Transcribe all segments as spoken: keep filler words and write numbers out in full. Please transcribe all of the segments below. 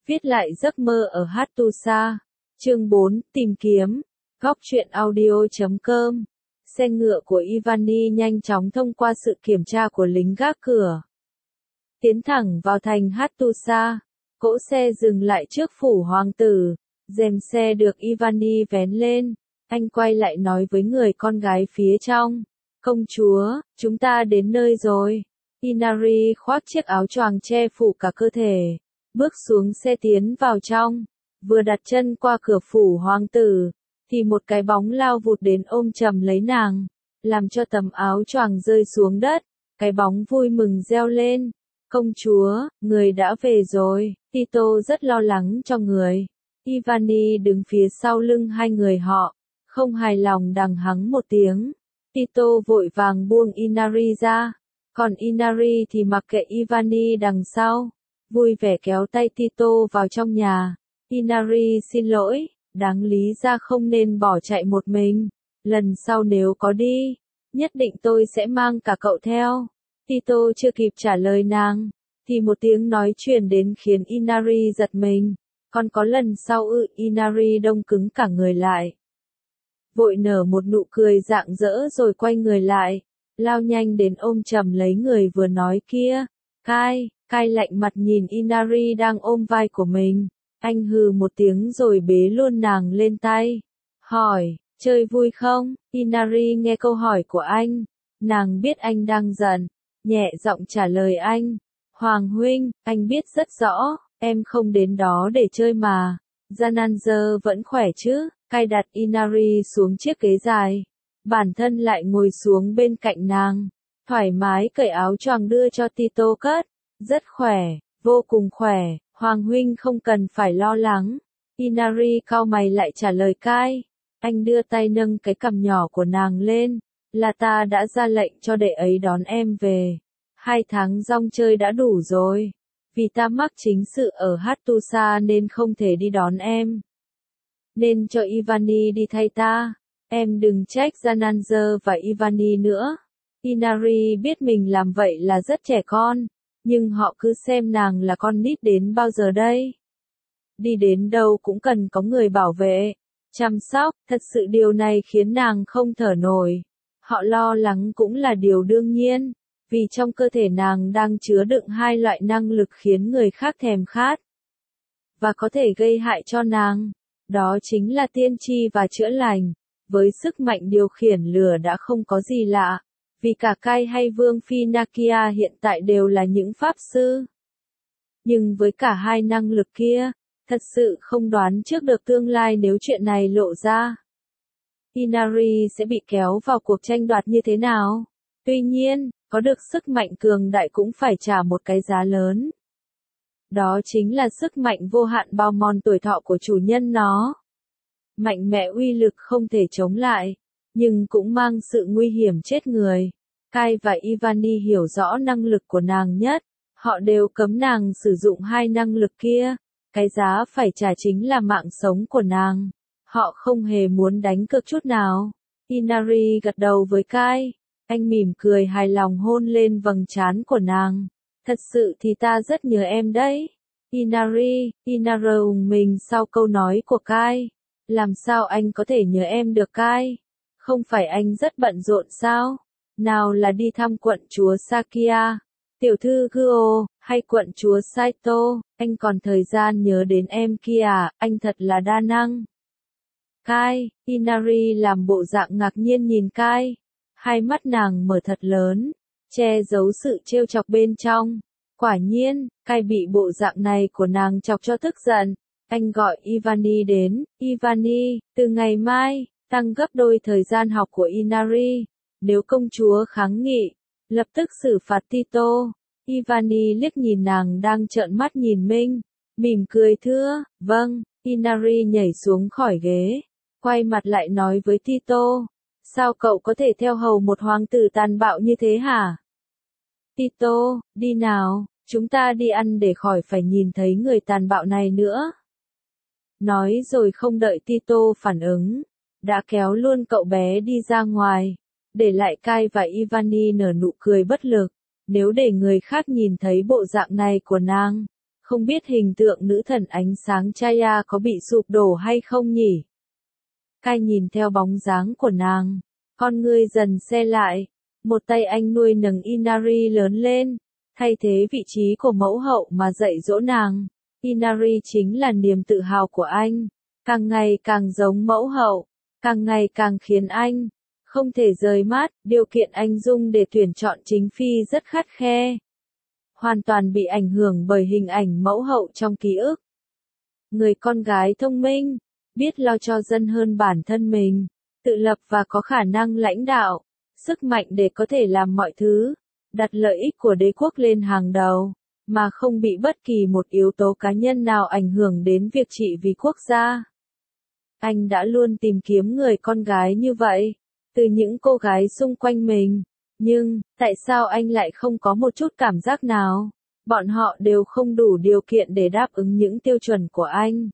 Viết lại giấc mơ ở Hattusa. Chương bốn, tìm kiếm. Góc truyện audio chấm com. Xe ngựa của Ivani nhanh chóng thông qua sự kiểm tra của lính gác cửa. Tiến thẳng vào thành Hattusa. Cỗ xe dừng lại trước phủ hoàng tử. Rèm xe được Ivani vén lên. Anh quay lại nói với người con gái phía trong. Công chúa, chúng ta đến nơi rồi. Inari khoác chiếc áo choàng che phủ cả cơ thể. Bước xuống xe tiến vào trong. Vừa đặt chân qua cửa phủ hoàng tử. Thì một cái bóng lao vụt đến ôm chầm lấy nàng. Làm cho tấm áo choàng rơi xuống đất. Cái bóng vui mừng reo lên. Công chúa, người đã về rồi. Tito rất lo lắng cho người. Ivani đứng phía sau lưng hai người họ. Không hài lòng đằng hắng một tiếng. Tito vội vàng buông Inari ra. Còn Inari thì mặc kệ Ivani đằng sau. Vui vẻ kéo tay Tito vào trong nhà. Inari xin lỗi, đáng lý ra không nên bỏ chạy một mình. Lần sau nếu có đi, nhất định tôi sẽ mang cả cậu theo. Tito chưa kịp trả lời nàng, thì một tiếng nói truyền đến khiến Inari giật mình. Còn có lần sau ư? Inari đông cứng cả người lại. Vội nở một nụ cười rạng rỡ rồi quay người lại. Lao nhanh đến ôm chầm lấy người vừa nói kia. Kai, Kai lạnh mặt nhìn Inari đang ôm vai của mình. Anh hừ một tiếng rồi bế luôn nàng lên tay. Hỏi, chơi vui không? Inari nghe câu hỏi của anh. Nàng biết anh đang giận. Nhẹ giọng trả lời anh. Hoàng huynh, anh biết rất rõ, em không đến đó để chơi mà. Jananzer vẫn khỏe chứ? Kai đặt Inari xuống chiếc ghế dài. Bản thân lại ngồi xuống bên cạnh nàng. Thoải mái cởi áo choàng đưa cho Tito cất. Rất khỏe, vô cùng khỏe, Hoàng huynh không cần phải lo lắng. Inari cau mày lại trả lời Kai. Anh đưa tay nâng cái cằm nhỏ của nàng lên. Là ta đã ra lệnh cho đệ ấy đón em về. Hai tháng rong chơi đã đủ rồi. Vì ta mắc chính sự ở Hattusa nên không thể đi đón em. Nên cho Ivani đi thay ta. Em đừng trách Jananzer và Ivani nữa. Inari biết mình làm vậy là rất trẻ con. Nhưng họ cứ xem nàng là con nít đến bao giờ đây. Đi đến đâu cũng cần có người bảo vệ, chăm sóc, thật sự điều này khiến nàng không thở nổi. Họ lo lắng cũng là điều đương nhiên, vì trong cơ thể nàng đang chứa đựng hai loại năng lực khiến người khác thèm khát. Và có thể gây hại cho nàng. Đó chính là tiên tri và chữa lành. Với sức mạnh điều khiển lửa đã không có gì lạ. Vì cả Kai hay Vương Phi Nakia hiện tại đều là những pháp sư. Nhưng với cả hai năng lực kia, thật sự không đoán trước được tương lai nếu chuyện này lộ ra. Inari sẽ bị kéo vào cuộc tranh đoạt như thế nào? Tuy nhiên, có được sức mạnh cường đại cũng phải trả một cái giá lớn. Đó chính là sức mạnh vô hạn bao mòn tuổi thọ của chủ nhân nó. Mạnh mẽ uy lực không thể chống lại. Nhưng cũng mang sự nguy hiểm chết người. Kai và Ivani hiểu rõ năng lực của nàng nhất. Họ đều cấm nàng sử dụng hai năng lực kia. Cái giá phải trả chính là mạng sống của nàng. Họ không hề muốn đánh cược chút nào. Inari gật đầu với Kai. Anh mỉm cười hài lòng hôn lên vầng trán của nàng. Thật sự thì ta rất nhớ em đấy. Inari, Inari ùng mình sau câu nói của Kai. Làm sao anh có thể nhớ em được Kai? Không phải anh rất bận rộn sao? Nào là đi thăm quận chúa Sakia, tiểu thư Guo, hay quận chúa Saito, anh còn thời gian nhớ đến em kia à, anh thật là đa năng. Kai, Inari làm bộ dạng ngạc nhiên nhìn Kai. Hai mắt nàng mở thật lớn, che giấu sự trêu chọc bên trong. Quả nhiên, Kai bị bộ dạng này của nàng chọc cho tức giận. Anh gọi Ivani đến. Ivani, từ ngày mai, tăng gấp đôi thời gian học của Inari. Nếu công chúa kháng nghị, lập tức xử phạt Tito. Ivani liếc nhìn nàng đang trợn mắt nhìn mình, mỉm cười thưa, vâng. Inari nhảy xuống khỏi ghế, quay mặt lại nói với Tito. Sao cậu có thể theo hầu một hoàng tử tàn bạo như thế hả? Tito, đi nào, chúng ta đi ăn để khỏi phải nhìn thấy người tàn bạo này nữa. Nói rồi không đợi Tito phản ứng, đã kéo luôn cậu bé đi ra ngoài, để lại Kai và Ivani nở nụ cười bất lực. Nếu để người khác nhìn thấy bộ dạng này của nàng, Không biết hình tượng nữ thần ánh sáng Chaya có bị sụp đổ hay không nhỉ? Kai nhìn theo bóng dáng của nàng, con ngươi dần se lại, một tay anh nuôi nấng Inari lớn lên, thay thế vị trí của mẫu hậu mà dạy dỗ nàng. Inari chính là niềm tự hào của anh, càng ngày càng giống mẫu hậu, càng ngày càng khiến anh không thể rời mắt. Điều kiện anh dùng để tuyển chọn chính phi rất khắt khe, hoàn toàn bị ảnh hưởng bởi hình ảnh mẫu hậu trong ký ức. Người con gái thông minh, biết lo cho dân hơn bản thân mình, tự lập và có khả năng lãnh đạo, sức mạnh để có thể làm mọi thứ, đặt lợi ích của đế quốc lên hàng đầu, mà không bị bất kỳ một yếu tố cá nhân nào ảnh hưởng đến việc trị vì quốc gia. Anh đã luôn tìm kiếm người con gái như vậy, từ những cô gái xung quanh mình, nhưng, tại sao anh lại không có một chút cảm giác nào? Bọn họ đều không đủ điều kiện để đáp ứng những tiêu chuẩn của anh.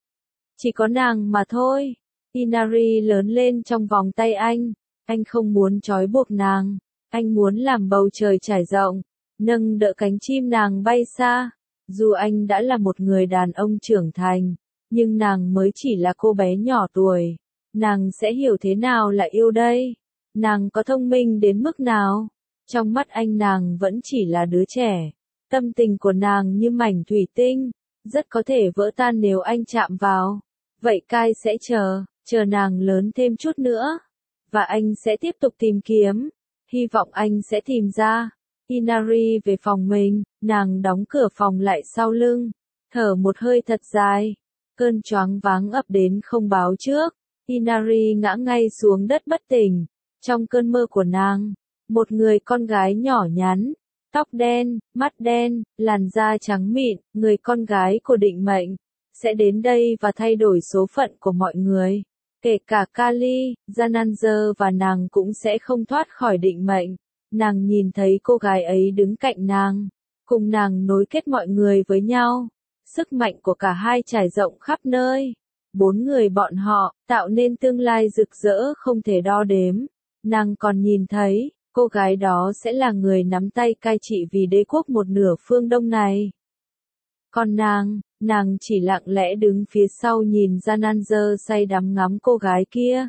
Chỉ có nàng mà thôi. Inari lớn lên trong vòng tay anh, anh không muốn trói buộc nàng, anh muốn làm bầu trời trải rộng, nâng đỡ cánh chim nàng bay xa. Dù anh đã là một người đàn ông trưởng thành, nhưng nàng mới chỉ là cô bé nhỏ tuổi. Nàng sẽ hiểu thế nào là yêu đây? Nàng có thông minh đến mức nào? Trong mắt anh nàng vẫn chỉ là đứa trẻ. Tâm tình của nàng như mảnh thủy tinh, rất có thể vỡ tan nếu anh chạm vào. Vậy Kai sẽ chờ, chờ nàng lớn thêm chút nữa. Và anh sẽ tiếp tục tìm kiếm. Hy vọng anh sẽ tìm ra. Inari về phòng mình, nàng đóng cửa phòng lại sau lưng, thở một hơi thật dài. Cơn choáng váng ập đến không báo trước. Inari ngã ngay xuống đất bất tỉnh. Trong cơn mơ của nàng, một người con gái nhỏ nhắn, tóc đen, mắt đen, làn da trắng mịn, người con gái của định mệnh, sẽ đến đây và thay đổi số phận của mọi người. Kể cả Kali, Jananzer và nàng cũng sẽ không thoát khỏi định mệnh. Nàng nhìn thấy cô gái ấy đứng cạnh nàng, cùng nàng nối kết mọi người với nhau. Sức mạnh của cả hai trải rộng khắp nơi. Bốn người bọn họ, tạo nên tương lai rực rỡ không thể đo đếm. Nàng còn nhìn thấy, cô gái đó sẽ là người nắm tay cai trị vì đế quốc một nửa phương Đông này. Còn nàng, nàng chỉ lặng lẽ đứng phía sau nhìn Jananzer say đắm ngắm cô gái kia.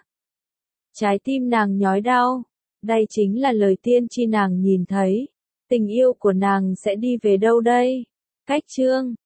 Trái tim nàng nhói đau. Đây chính là lời tiên tri nàng nhìn thấy. Tình yêu của nàng sẽ đi về đâu đây? Cách chương